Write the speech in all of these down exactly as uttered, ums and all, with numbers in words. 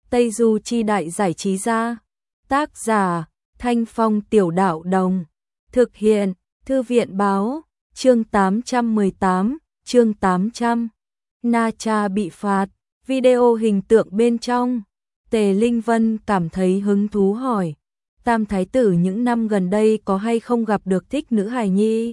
Tây Du Chi Đại Giải Trí Gia. Tác giả Thanh Phong Tiểu Đạo Đồng. Thực hiện Thư viện Báo. Chương tám trăm mười tám, chương tám trăm. Na Cha bị phạt. Video hình tượng bên trong. Tề Linh Vân cảm thấy hứng thú hỏi. Tam thái tử những năm gần đây có hay không gặp được thích nữ hài nhi?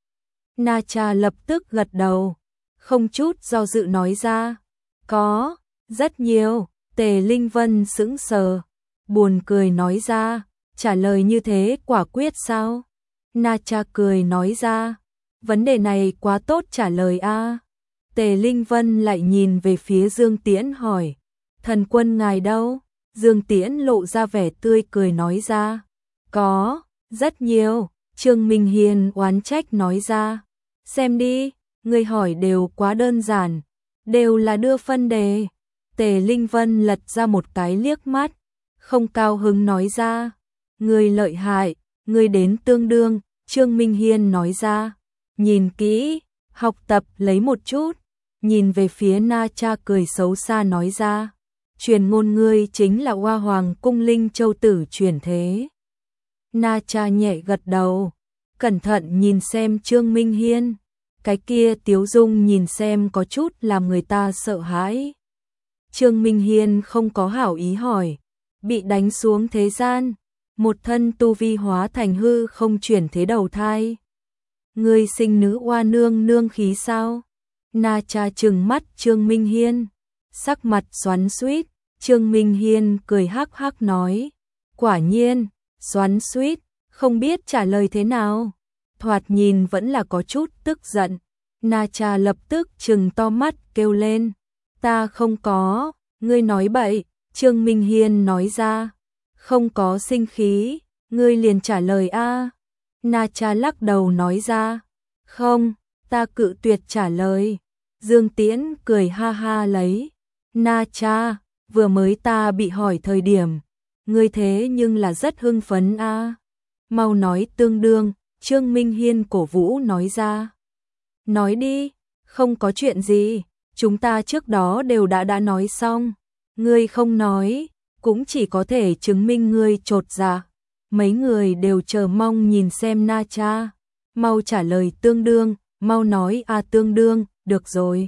Na Cha lập tức gật đầu, không chút do dự nói ra. Có, rất nhiều. Tề Linh Vân sững sờ, buồn cười nói ra. Trả lời như thế quả quyết sao? Na Cha cười nói ra. Vấn đề này quá tốt trả lời a. Tề Linh Vân lại nhìn về phía Dương Tiễn hỏi. Thần quân ngài đâu? Dương Tiễn lộ ra vẻ tươi cười nói ra. Có, rất nhiều. Trương Minh Hiên oán trách nói ra. Xem đi, người hỏi đều quá đơn giản, đều là đưa phân đề. Tề Linh Vân lật ra một cái liếc mắt, không cao hứng nói ra. Người lợi hại, người đến tương đương. Trương Minh Hiên nói ra. Nhìn kỹ, học tập lấy một chút. Nhìn về phía Na Cha cười xấu xa nói ra. Truyền ngôn ngươi chính là Hoa Hoàng cung Linh Châu tử chuyển thế. Na Cha nhẹ gật đầu, cẩn thận nhìn xem Trương Minh Hiên. Cái kia tiếu dung nhìn xem có chút làm người ta sợ hãi. Trương Minh Hiên không có hảo ý hỏi. Bị đánh xuống thế gian, một thân tu vi hóa thành hư không chuyển thế đầu thai. Ngươi sinh nữ oa nương nương khí sao? Na Cha trừng mắt Trương Minh Hiên, sắc mặt xoắn xuýt. Trương Minh Hiên cười hắc hắc nói. Quả nhiên, xoắn xuýt, không biết trả lời thế nào. Thoạt nhìn vẫn là có chút tức giận. Na Cha lập tức trừng to mắt kêu lên. Ta không có, ngươi nói bậy. Trương Minh Hiên nói ra. Không có sinh khí, ngươi liền trả lời a. Na Cha lắc đầu nói ra. Không, ta cự tuyệt trả lời. Dương Tiễn cười ha ha lấy. Na Cha, vừa mới ta bị hỏi thời điểm, ngươi thế nhưng là rất hưng phấn a. Mau nói tương đương. Trương Minh Hiên cổ vũ nói ra. Nói đi, không có chuyện gì, chúng ta trước đó đều đã đã nói xong. Ngươi không nói, cũng chỉ có thể chứng minh ngươi chột dạ. Mấy người đều chờ mong nhìn xem Na Cha. Mau trả lời tương đương, mau nói a. Tương đương, được rồi.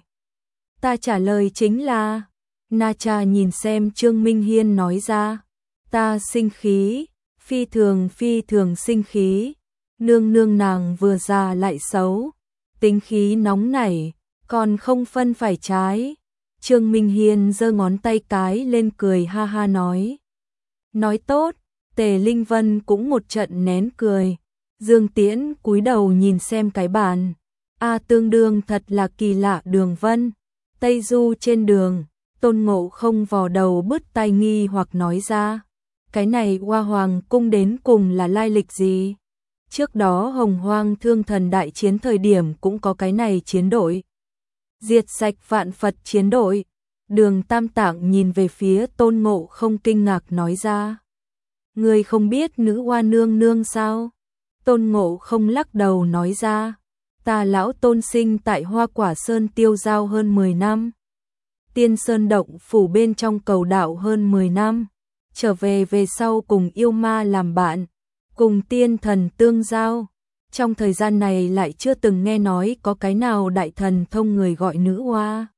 Ta trả lời chính là. Na Cha nhìn xem Trương Minh Hiên nói ra. Ta sinh khí, phi thường phi thường sinh khí. Nương nương nàng vừa già lại xấu, tính khí nóng nảy, còn không phân phải trái. Trương Minh Hiên giơ ngón tay cái lên cười ha ha nói. Nói tốt. Tề Linh Vân cũng một trận nén cười. Dương Tiễn cúi đầu nhìn xem cái bàn. A tương đương thật là kỳ lạ đường vân. Tây Du trên đường, Tôn Ngộ Không vò đầu bứt tai nghi hoặc nói ra. Cái này Hoa Hoàng cung đến cùng là lai lịch gì? Trước đó Hồng Hoang Thương Thần đại chiến thời điểm cũng có cái này chiến đội. Diệt sạch vạn Phật chiến đội. Đường Tam Tạng nhìn về phía Tôn Ngộ Không kinh ngạc nói ra. Người không biết nữ hoa nương nương sao? Tôn Ngộ Không lắc đầu nói ra. Ta lão Tôn sinh tại Hoa Quả Sơn tiêu giao hơn mười năm. Tiên Sơn Động phủ bên trong cầu đạo hơn mười năm. Trở về về sau cùng yêu ma làm bạn, cùng tiên thần tương giao. Trong thời gian này lại chưa từng nghe nói có cái nào đại thần thông người gọi nữ hoa.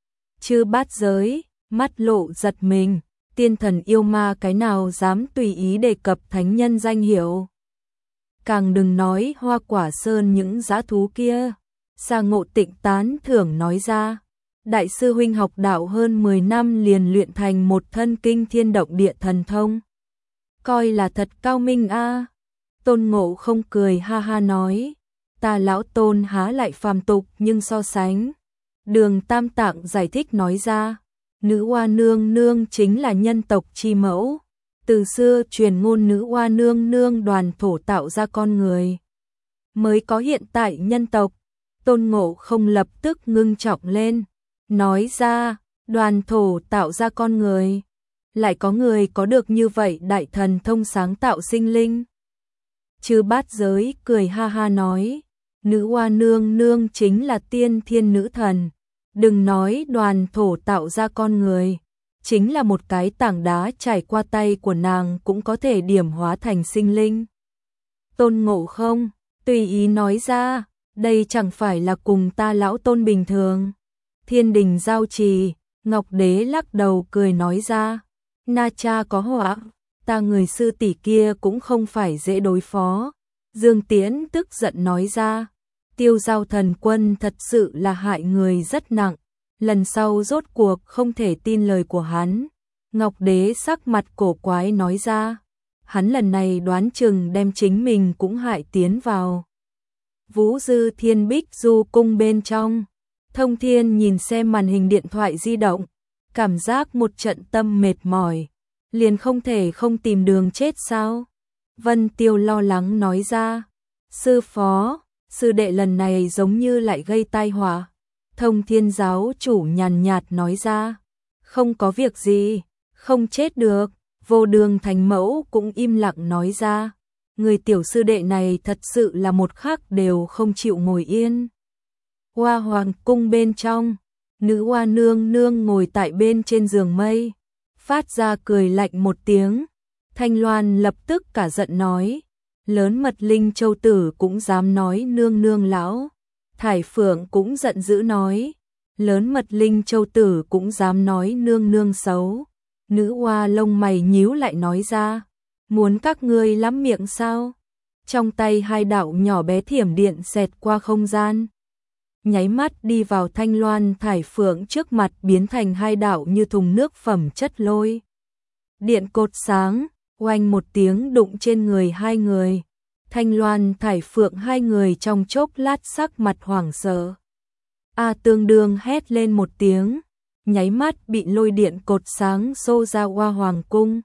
Chư bát giới, mắt lộ giật mình, tiên thần yêu ma cái nào dám tùy ý đề cập thánh nhân danh hiệu. Càng đừng nói Hoa Quả Sơn những dã thú kia. Sa Ngộ Tịnh tán thưởng nói ra. Đại sư huynh học đạo hơn mười năm liền luyện thành một thân kinh thiên động địa thần thông. Coi là thật cao minh a. Tôn Ngộ Không cười ha ha nói. Ta lão Tôn há lại phàm tục nhưng so sánh. Đường Tam Tạng giải thích nói ra. Nữ hoa nương nương chính là nhân tộc chi mẫu. Từ xưa truyền ngôn nữ hoa nương nương đoàn thổ tạo ra con người, mới có hiện tại nhân tộc. Tôn Ngộ Không lập tức ngưng trọng lên. Nói ra, đoàn thổ tạo ra con người. Lại có người có được như vậy đại thần thông sáng tạo sinh linh. Chư bát giới cười ha ha nói. Nữ hoa nương nương chính là tiên thiên nữ thần. Đừng nói đoàn thổ tạo ra con người. chính là một cái tảng đá trải qua tay của nàng cũng có thể điểm hóa thành sinh linh. Tôn Ngộ Không tùy ý nói ra, đây chẳng phải là cùng ta lão Tôn bình thường. Thiên đình giao trì, Ngọc Đế lắc đầu cười nói ra, Na Cha có họa, ta người sư tỷ kia cũng không phải dễ đối phó. Dương Tiễn tức giận nói ra, Tiêu Giao thần quân thật sự là hại người rất nặng, lần sau rốt cuộc không thể tin lời của hắn. Ngọc Đế sắc mặt cổ quái nói ra, hắn lần này đoán chừng đem chính mình cũng hại tiến vào Vũ Dư Thiên Bích Du cung bên trong. Thông Thiên nhìn xem màn hình điện thoại di động, cảm giác một trận tâm mệt mỏi, liền không thể không tìm đường chết sao? Vân Tiêu lo lắng nói ra, sư phó, sư đệ lần này giống như lại gây tai họa. Thông Thiên giáo chủ nhàn nhạt nói ra, không có việc gì, không chết được. Vô Đường Thánh Mẫu cũng im lặng nói ra, người tiểu sư đệ này thật sự là một khắc đều không chịu ngồi yên. Hoa Hoàng cung bên trong, nữ hoa nương nương ngồi tại bên trên giường mây, phát ra cười lạnh một tiếng. Thanh Loan lập tức cả giận nói, lớn mật Linh Châu tử cũng dám nói nương nương lão. Thải Phượng cũng giận dữ nói, lớn mật Linh Châu tử cũng dám nói nương nương xấu. Nữ hoa lông mày nhíu lại nói ra, muốn các ngươi lắm miệng sao? Trong tay hai đạo nhỏ bé thiểm điện xẹt qua không gian, nháy mắt đi vào Thanh Loan Thải Phượng trước mặt, biến thành hai đạo như thùng nước phẩm chất lôi điện cột sáng, oanh một tiếng đụng trên người hai người. Thanh Loan Thải Phượng hai người trong chốc lát sắc mặt hoảng sợ. A Tương Đương hét lên một tiếng, nháy mắt bị lôi điện cột sáng xô ra Hoa Hoàng cung.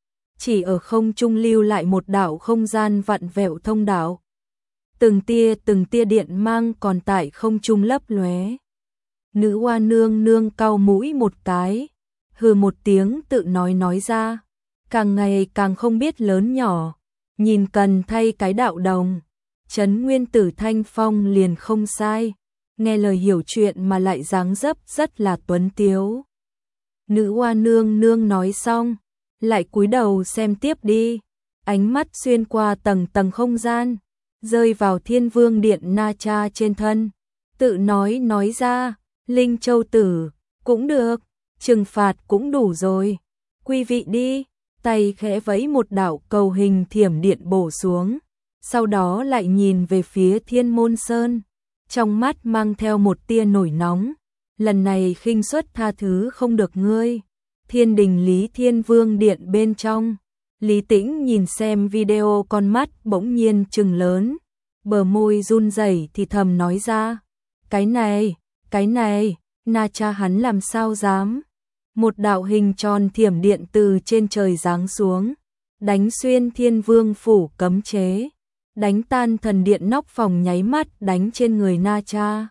Chỉ ở không trung lưu lại một đạo không gian vặn vẹo thông đạo. Từng tia từng tia điện mang còn tại không trung lấp lóe. Nữ hoa nương nương cau mũi một cái, hừ một tiếng tự nói nói ra, càng ngày càng không biết lớn nhỏ, nhìn cần thay cái đạo đồng. Trấn Nguyên Tử Thanh Phong liền không sai, nghe lời hiểu chuyện mà lại dáng dấp rất là tuấn tiếu. Nữ hoa nương nương nói xong, lại cúi đầu xem tiếp đi, ánh mắt xuyên qua tầng tầng không gian, rơi vào Thiên Vương Điện Na Cha trên thân, tự nói nói ra, Linh Châu tử, cũng được, trừng phạt cũng đủ rồi, quý vị đi. Tay khẽ vẫy một đạo cầu hình thiểm điện bổ xuống, sau đó lại nhìn về phía Thiên Môn Sơn, trong mắt mang theo một tia nổi nóng, lần này khinh suất tha thứ không được ngươi. Thiên đình Lý Thiên Vương Điện bên trong, Lý Tĩnh nhìn xem video, con mắt bỗng nhiên trừng lớn, bờ môi run rẩy thì thầm nói ra, cái này, cái này, Na Cha hắn làm sao dám. Một đạo hình tròn thiểm điện từ trên trời giáng xuống, đánh xuyên Thiên Vương phủ cấm chế, đánh tan thần điện nóc phòng, nháy mắt đánh trên người Na Cha.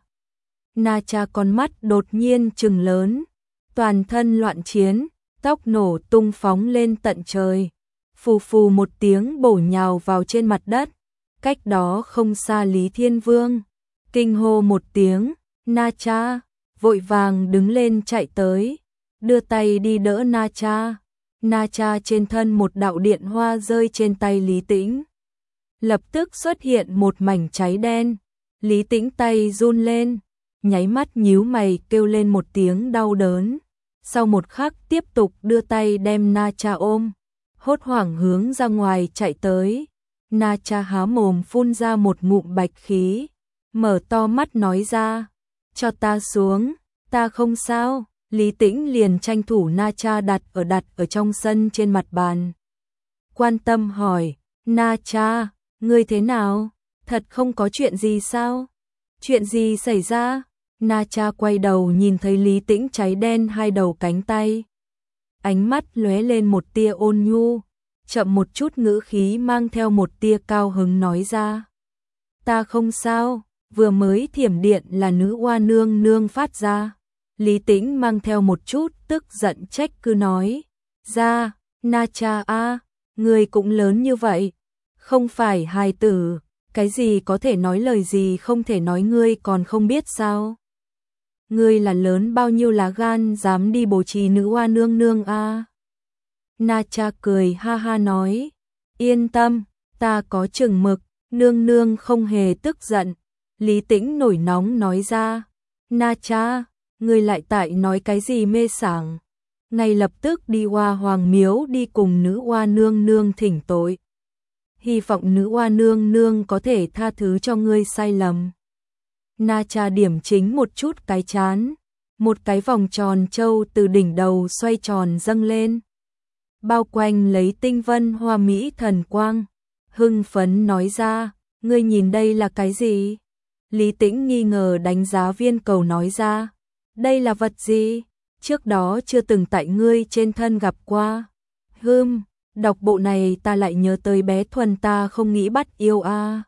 Na Cha con mắt đột nhiên trừng lớn, toàn thân loạn chiến, tóc nổ tung phóng lên tận trời, phù phù một tiếng bổ nhào vào trên mặt đất. Cách đó không xa Lý Thiên Vương kinh hô một tiếng, Na Cha, vội vàng đứng lên chạy tới, đưa tay đi đỡ Na Cha. Na Cha trên thân một đạo điện hoa rơi trên tay Lý Tĩnh, lập tức xuất hiện một mảnh cháy đen. Lý Tĩnh tay run lên, nháy mắt nhíu mày kêu lên một tiếng đau đớn, sau một khắc tiếp tục đưa tay đem Na Cha ôm, hốt hoảng hướng ra ngoài chạy tới. Na Cha há mồm phun ra một ngụm bạch khí, mở to mắt nói ra, cho ta xuống, ta không sao. Lý Tĩnh liền tranh thủ Na Cha đặt ở đặt ở trong sân trên mặt bàn, quan tâm hỏi, Na Cha, ngươi thế nào? Thật không có chuyện gì sao? Chuyện gì xảy ra? Na Cha quay đầu nhìn thấy Lý Tĩnh cháy đen hai đầu cánh tay, ánh mắt lóe lên một tia ôn nhu, chậm một chút ngữ khí mang theo một tia cao hứng nói ra, ta không sao, vừa mới thiểm điện là nữ hoa nương nương phát ra. Lý Tĩnh mang theo một chút tức giận trách cứ nói ra, Na Cha a, người cũng lớn như vậy, không phải hài tử, cái gì có thể nói lời gì không thể nói ngươi còn không biết sao? ngươi là lớn bao nhiêu lá gan dám đi bố trí nữ oa nương nương a? Na Cha cười ha ha nói, yên tâm, ta có chừng mực, nương nương không hề tức giận. Lý Tĩnh nổi nóng nói ra, Na Cha, ngươi lại tại nói cái gì mê sảng? Ngay lập tức đi Hoa Hoàng miếu đi cùng nữ oa nương nương thỉnh tội. Hy vọng nữ oa nương nương có thể tha thứ cho ngươi sai lầm. Na Cha điểm chính một chút cái chán, một cái vòng tròn châu từ đỉnh đầu xoay tròn dâng lên, bao quanh lấy tinh vân hoa mỹ thần quang, hưng phấn nói ra, ngươi nhìn đây là cái gì? Lý Tĩnh nghi ngờ đánh giá viên cầu nói ra, đây là vật gì? Trước đó chưa từng tại ngươi trên thân gặp qua. Hừm, đọc bộ này ta lại nhớ tới bé Thuần ta không nghĩ bắt yêu a.